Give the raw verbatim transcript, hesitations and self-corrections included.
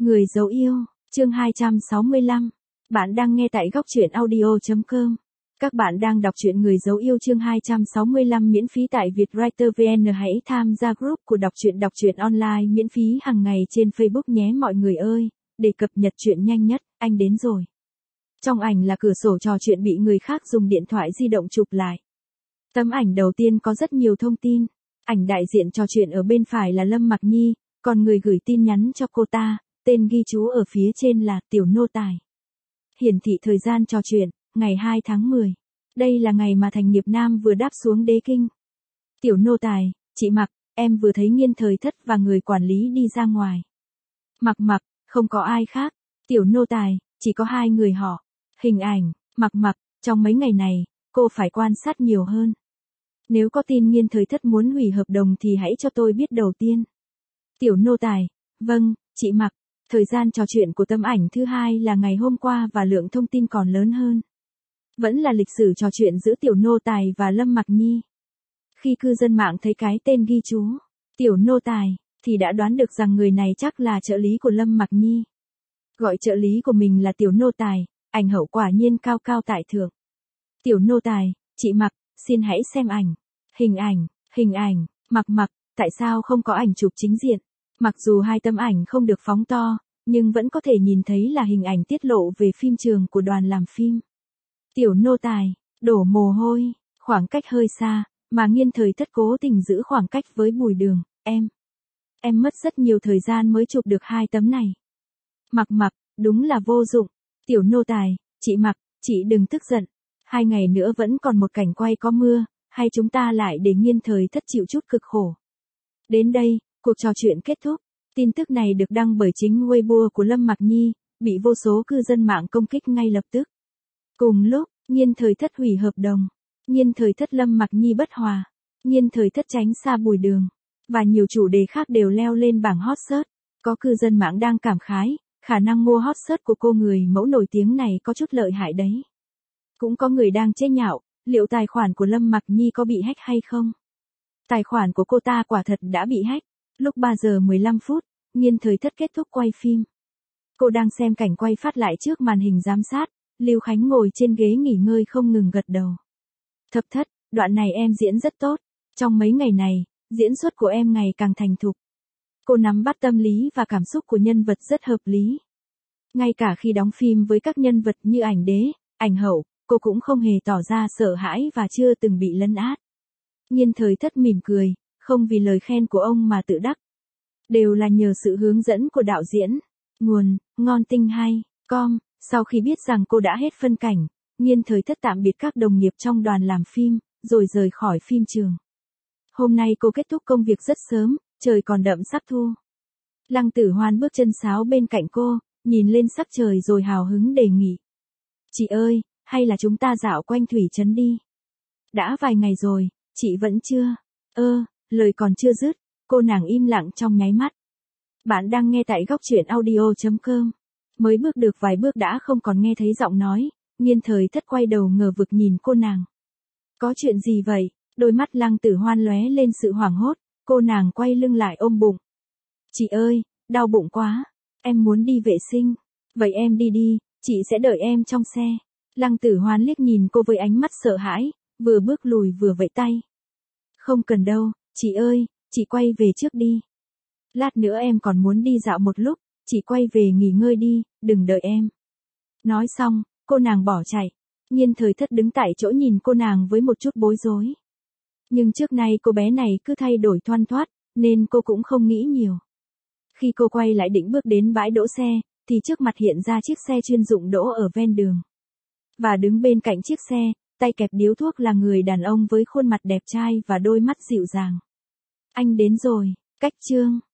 Người dấu yêu, chương hai trăm sáu mươi lăm. Bạn đang nghe tại góc truyện audio chấm com. Các bạn đang đọc truyện Người dấu yêu chương hai trăm sáu mươi lăm miễn phí tại Vietwriter vê en. Hãy tham gia group của đọc truyện đọc truyện online miễn phí hàng ngày trên Facebook nhé mọi người ơi, để cập nhật truyện nhanh nhất, anh đến rồi. Trong ảnh là cửa sổ trò chuyện bị người khác dùng điện thoại di động chụp lại. Tấm ảnh đầu tiên có rất nhiều thông tin. Ảnh đại diện trò chuyện ở bên phải là Lâm Mặc Nhi, còn người gửi tin nhắn cho cô ta, tên ghi chú ở phía trên là Tiểu Nô Tài. Hiển thị thời gian trò chuyện, ngày hai tháng mười. Đây là ngày mà Thành Nghiệp Nam vừa đáp xuống đế kinh. Tiểu Nô Tài, chị Mặc, em vừa thấy Nghiên Thời Thất và người quản lý đi ra ngoài. Mặc Mặc, không có ai khác. Tiểu Nô Tài, chỉ có hai người họ. Hình ảnh, Mặc Mặc, trong mấy ngày này, cô phải quan sát nhiều hơn. Nếu có tin Nghiên Thời Thất muốn hủy hợp đồng thì hãy cho tôi biết đầu tiên. Tiểu Nô Tài, vâng, chị Mặc. Thời gian trò chuyện của tấm ảnh thứ hai là ngày hôm qua và lượng thông tin còn lớn hơn. Vẫn là lịch sử trò chuyện giữa Tiểu Nô Tài và Lâm Mặc Nhi. Khi cư dân mạng thấy cái tên ghi chú, Tiểu Nô Tài, thì đã đoán được rằng người này chắc là trợ lý của Lâm Mặc Nhi. Gọi trợ lý của mình là Tiểu Nô Tài, ảnh hậu quả nhiên cao cao tại thượng. Tiểu Nô Tài, chị Mặc, xin hãy xem ảnh. Hình ảnh, hình ảnh, Mặc Mặc, tại sao không có ảnh chụp chính diện? Mặc dù hai tấm ảnh không được phóng to, nhưng vẫn có thể nhìn thấy là hình ảnh tiết lộ về phim trường của đoàn làm phim. Tiểu Nô Tài, đổ mồ hôi, khoảng cách hơi xa, mà Nghiên Thời Thất cố tình giữ khoảng cách với Bùi Đường, em. Em mất rất nhiều thời gian mới chụp được hai tấm này. Mặc Mặc, đúng là vô dụng. Tiểu Nô Tài, chị Mặc, chị đừng tức giận. Hai ngày nữa vẫn còn một cảnh quay có mưa, hay chúng ta lại để Nghiên Thời Thất chịu chút cực khổ. Đến đây, cuộc trò chuyện kết thúc. Tin tức này được đăng bởi chính Weibo của Lâm Mặc Nhi, bị vô số cư dân mạng công kích ngay lập tức. Cùng lúc, Nghiên Thời Thất hủy hợp đồng. Nghiên Thời Thất Lâm Mặc Nhi bất hòa. Nghiên Thời Thất tránh xa Bùi Đường. Và nhiều chủ đề khác đều leo lên bảng hot search. Có cư dân mạng đang cảm khái, khả năng mua hot search của cô người mẫu nổi tiếng này có chút lợi hại đấy. Cũng có người đang chế nhạo, liệu tài khoản của Lâm Mặc Nhi có bị hack hay không? Tài khoản của cô ta quả thật đã bị hack. Lúc ba giờ mười lăm phút, Nghiên Thời Thất kết thúc quay phim. Cô đang xem cảnh quay phát lại trước màn hình giám sát, Lưu Khánh ngồi trên ghế nghỉ ngơi không ngừng gật đầu. Thập Thất, đoạn này em diễn rất tốt. Trong mấy ngày này, diễn xuất của em ngày càng thành thục. Cô nắm bắt tâm lý và cảm xúc của nhân vật rất hợp lý. Ngay cả khi đóng phim với các nhân vật như ảnh đế, ảnh hậu, cô cũng không hề tỏ ra sợ hãi và chưa từng bị lấn át. Nghiên Thời Thất mỉm cười, không vì lời khen của ông mà tự đắc. Đều là nhờ sự hướng dẫn của đạo diễn. Nguồn, ngon tinh hay, com. Sau khi biết rằng cô đã hết phân cảnh, Nghiên Thời Thất tạm biệt các đồng nghiệp trong đoàn làm phim, rồi rời khỏi phim trường. Hôm nay cô kết thúc công việc rất sớm, trời còn đậm sắc thu. Lăng Tử Hoan bước chân sáo bên cạnh cô, nhìn lên sắc trời rồi hào hứng đề nghị. Chị ơi, hay là chúng ta dạo quanh thủy trấn đi? Đã vài ngày rồi, chị vẫn chưa. Ơ, lời còn chưa dứt, cô nàng im lặng trong nháy mắt. Bạn đang nghe tại góc truyện audio chấm com. Mới bước được vài bước đã không còn nghe thấy giọng nói, Nghiên Thời Thất quay đầu ngờ vực nhìn cô nàng. Có chuyện gì vậy? Đôi mắt Lăng Tử Hoan lóe lên sự hoảng hốt, cô nàng quay lưng lại ôm bụng. Chị ơi, đau bụng quá, em muốn đi vệ sinh. Vậy em đi đi, chị sẽ đợi em trong xe. Lăng Tử Hoan liếc nhìn cô với ánh mắt sợ hãi, vừa bước lùi vừa vẫy tay. Không cần đâu, chị ơi, chị quay về trước đi. Lát nữa em còn muốn đi dạo một lúc, chị quay về nghỉ ngơi đi, đừng đợi em. Nói xong, cô nàng bỏ chạy. Nghiên Thời Thất đứng tại chỗ nhìn cô nàng với một chút bối rối. Nhưng trước nay cô bé này cứ thay đổi thoăn thoắt, nên cô cũng không nghĩ nhiều. Khi cô quay lại định bước đến bãi đỗ xe, thì trước mặt hiện ra chiếc xe chuyên dụng đỗ ở ven đường. Và đứng bên cạnh chiếc xe, tay kẹp điếu thuốc là người đàn ông với khuôn mặt đẹp trai và đôi mắt dịu dàng. Anh đến rồi, Cách Trương.